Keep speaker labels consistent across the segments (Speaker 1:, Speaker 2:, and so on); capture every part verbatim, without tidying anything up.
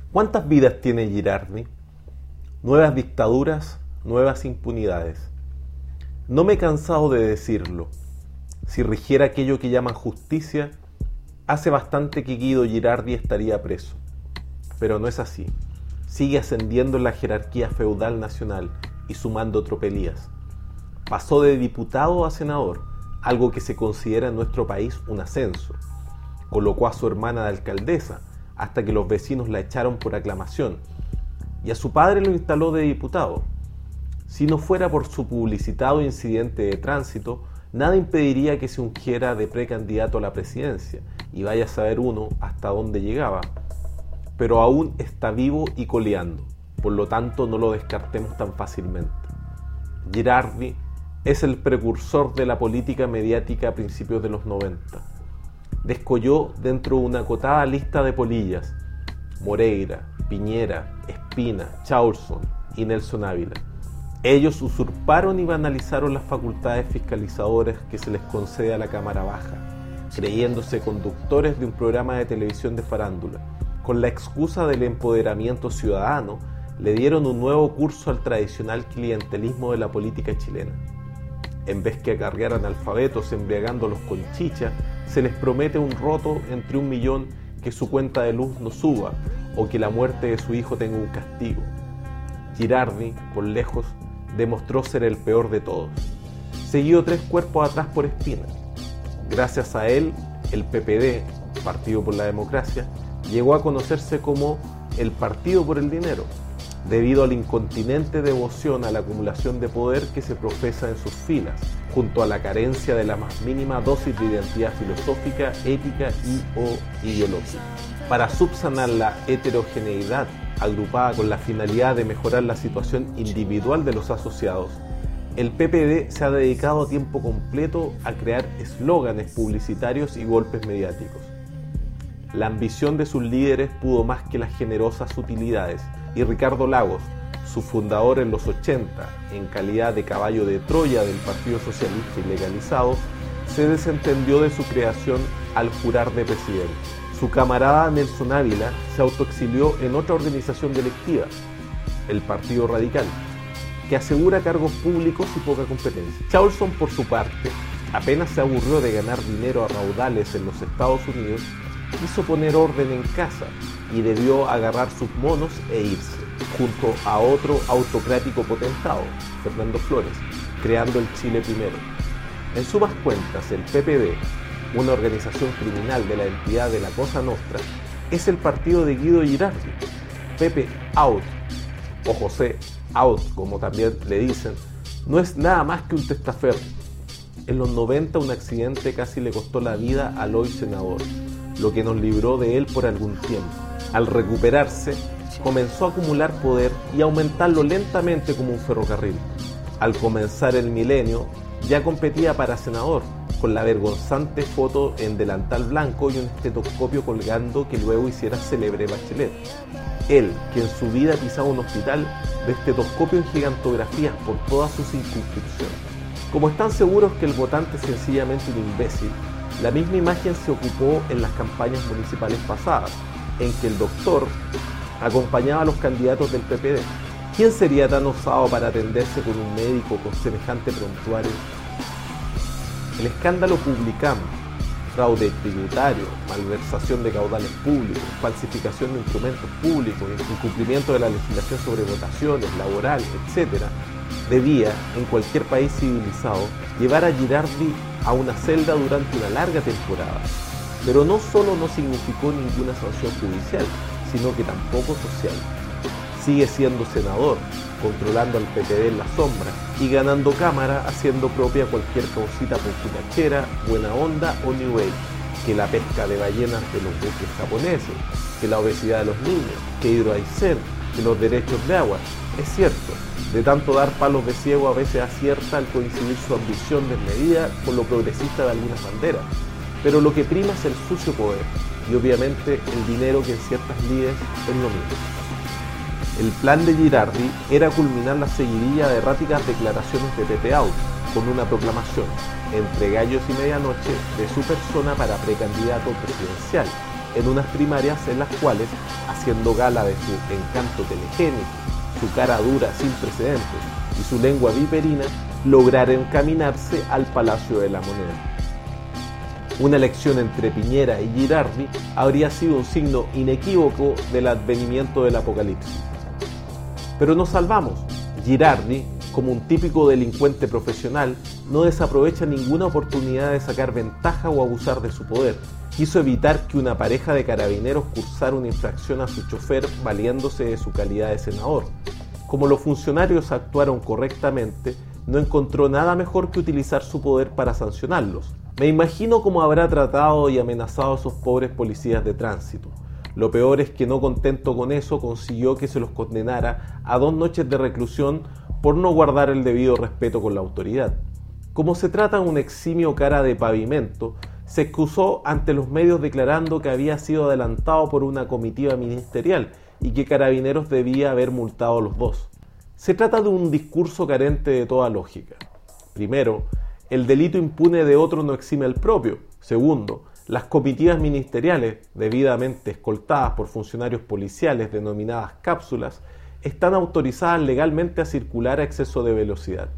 Speaker 1: ¿Cuántas vidas tiene Girardi? Nuevas dictaduras, nuevas impunidades. No me he cansado de decirlo. Si rigiera aquello que llaman justicia, hace bastante que Guido Girardi estaría preso. Pero no es así. Sigue ascendiendo en la jerarquía feudal nacional y sumando tropelías. Pasó de diputado a senador, algo que se considera en nuestro país un ascenso. Colocó a su hermana de alcaldesa, hasta que los vecinos la echaron por aclamación, y a su padre lo instaló de diputado. Si no fuera por su publicitado incidente de tránsito, nada impediría que se ungiera de precandidato a la presidencia, y vaya a saber uno hasta dónde llegaba. Pero aún está vivo y coleando, por lo tanto no lo descartemos tan fácilmente. Girardi es el precursor de la política mediática a principios de los noventa. Descolló dentro de una acotada lista de polillas: Moreira, Piñera, Espina, Chausson y Nelson Ávila. Ellos usurparon y banalizaron las facultades fiscalizadoras que se les concede a la Cámara Baja, creyéndose conductores de un programa de televisión de farándula. Con la excusa del empoderamiento ciudadano, le dieron un nuevo curso al tradicional clientelismo de la política chilena. En vez que acarrear analfabetos embriagándolos con chicha, se les promete un roto entre un millón, que su cuenta de luz no suba o que la muerte de su hijo tenga un castigo. Girardi, por lejos, demostró ser el peor de todos, seguido tres cuerpos atrás por Espina. Gracias a él, el P P D, Partido por la Democracia, llegó a conocerse como el Partido por el Dinero, debido a la incontinente devoción a la acumulación de poder que se profesa en sus filas, junto a la carencia de la más mínima dosis de identidad filosófica, ética y o ideológica. Para subsanar la heterogeneidad agrupada con la finalidad de mejorar la situación individual de los asociados, el P P D se ha dedicado a tiempo completo a crear eslóganes publicitarios y golpes mediáticos. La ambición de sus líderes pudo más que las generosas utilidades, y Ricardo Lagos, su fundador en los ochenta, en calidad de caballo de Troya del Partido Socialista ilegalizado, se desentendió de su creación al jurar de presidente. Su camarada Nelson Ávila se autoexilió en otra organización delictiva, el Partido Radical, que asegura cargos públicos y poca competencia. Chausson, por su parte, apenas se aburrió de ganar dinero a raudales en los Estados Unidos, quiso poner orden en casa y debió agarrar sus monos e irse, junto a otro autocrático potentado, Fernando Flores, creando el Chile Primero. En sumas cuentas, el P P D, una organización criminal de la entidad de la Cosa Nostra, es el partido de Guido Girardi. Pepe Out, o José Out, como también le dicen, no es nada más que un testaferro. En los noventa un accidente casi le costó la vida al hoy senador, lo que nos libró de él por algún tiempo. Al recuperarse, comenzó a acumular poder y aumentarlo lentamente como un ferrocarril. Al comenzar el milenio, ya competía para senador, con la vergonzante foto en delantal blanco y un estetoscopio colgando que luego hiciera célebre Bachelet. Él, que en su vida pisaba un hospital, de estetoscopio en gigantografías por todas sus circunscripciones. Como están seguros que el votante es sencillamente un imbécil, la misma imagen se ocupó en las campañas municipales pasadas, en que el doctor acompañaba a los candidatos del P P D. ¿Quién sería tan osado para atenderse con un médico con semejante prontuario? El escándalo Publicam, fraude tributario, malversación de caudales públicos, falsificación de instrumentos públicos, incumplimiento de la legislación sobre votaciones, laboral, etcétera, debía, en cualquier país civilizado, llevar a Girardi a una celda durante una larga temporada. Pero no solo no significó ninguna sanción judicial, sino que tampoco social. Sigue siendo senador, controlando al P P D en la sombra y ganando cámara haciendo propia cualquier causita punquitachera, buena onda o new age, que la pesca de ballenas de los buques japoneses, que la obesidad de los niños, que Hidroaicén, que los derechos de agua. Es cierto, de tanto dar palos de ciego a veces acierta al coincidir su ambición desmedida con lo progresista de algunas banderas, pero lo que prima es el sucio poder y obviamente el dinero, que en ciertas lides es lo mismo. El plan de Girardi era culminar la seguidilla de erráticas declaraciones de Pepe Out con una proclamación, entre gallos y medianoche, de su persona para precandidato presidencial, en unas primarias en las cuales, haciendo gala de su encanto telegénico, su cara dura sin precedentes y su lengua viperina, lograra encaminarse al Palacio de la Moneda. Una elección entre Piñera y Girardi habría sido un signo inequívoco del advenimiento del apocalipsis. Pero nos salvamos. Girardi, como un típico delincuente profesional, no desaprovecha ninguna oportunidad de sacar ventaja o abusar de su poder. Quiso evitar que una pareja de carabineros cursara una infracción a su chofer valiéndose de su calidad de senador. Como los funcionarios actuaron correctamente, no encontró nada mejor que utilizar su poder para sancionarlos. Me imagino cómo habrá tratado y amenazado a esos pobres policías de tránsito. Lo peor es que, no contento con eso, consiguió que se los condenara a dos noches de reclusión por no guardar el debido respeto con la autoridad. Como se trata de un eximio cara de pavimento, se excusó ante los medios declarando que había sido adelantado por una comitiva ministerial y que Carabineros debía haber multado a los dos. Se trata de un discurso carente de toda lógica. Primero, el delito impune de otro no exime el propio. Segundo, las comitivas ministeriales, debidamente escoltadas por funcionarios policiales denominadas cápsulas, están autorizadas legalmente a circular a exceso de velocidad.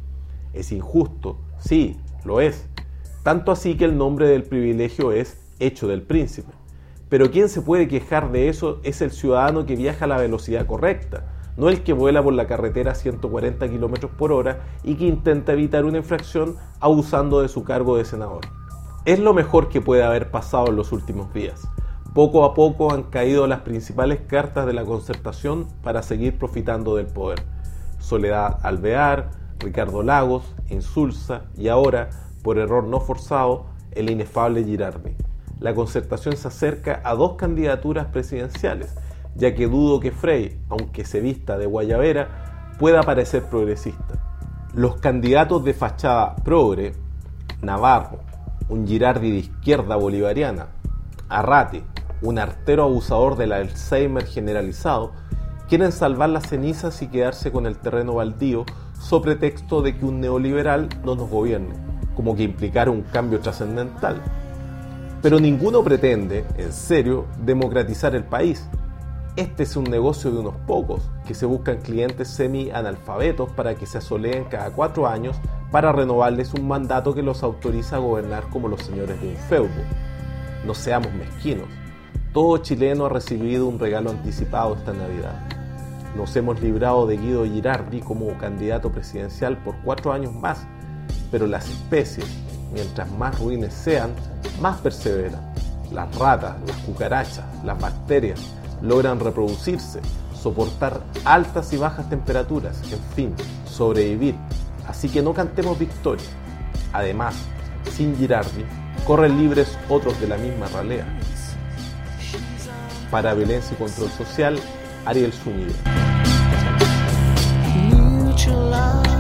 Speaker 1: Es injusto, sí, lo es, tanto así que el nombre del privilegio es hecho del príncipe. Pero quien se puede quejar de eso es el ciudadano que viaja a la velocidad correcta, no el que vuela por la carretera a ciento cuarenta kilómetros por hora y que intenta evitar una infracción abusando de su cargo de senador. Es lo mejor que puede haber pasado en los últimos días. Poco a poco han caído las principales cartas de la concertación para seguir profitando del poder. Soledad Alvear, Ricardo Lagos, Insulza y ahora, por error no forzado, el inefable Girardi. La concertación se acerca a dos candidaturas presidenciales, ya que dudo que Frey, aunque se vista de guayabera, pueda parecer progresista. Los candidatos de fachada progre, Navarro, un Girardi de izquierda bolivariana, Arrate, un artero abusador del Alzheimer generalizado, quieren salvar las cenizas y quedarse con el terreno baldío sobre pretexto de que un neoliberal no nos gobierne, como que implicara un cambio trascendental. Pero ninguno pretende, en serio, democratizar el país. Este es un negocio de unos pocos, que se buscan clientes semi-analfabetos para que se asoleen cada cuatro años para renovarles un mandato que los autoriza a gobernar como los señores de un feudo. No seamos mezquinos. Todo chileno ha recibido un regalo anticipado esta Navidad. Nos hemos librado de Guido Girardi como candidato presidencial por cuatro años más, pero las especies, mientras más ruines sean, más perseveran. Las ratas, las cucarachas, las bacterias logran reproducirse, soportar altas y bajas temperaturas, en fin, sobrevivir. Así que no cantemos victoria. Además, sin Girardi, corren libres otros de la misma ralea. Para Violencia y Control Social, Ariel Zúñiga.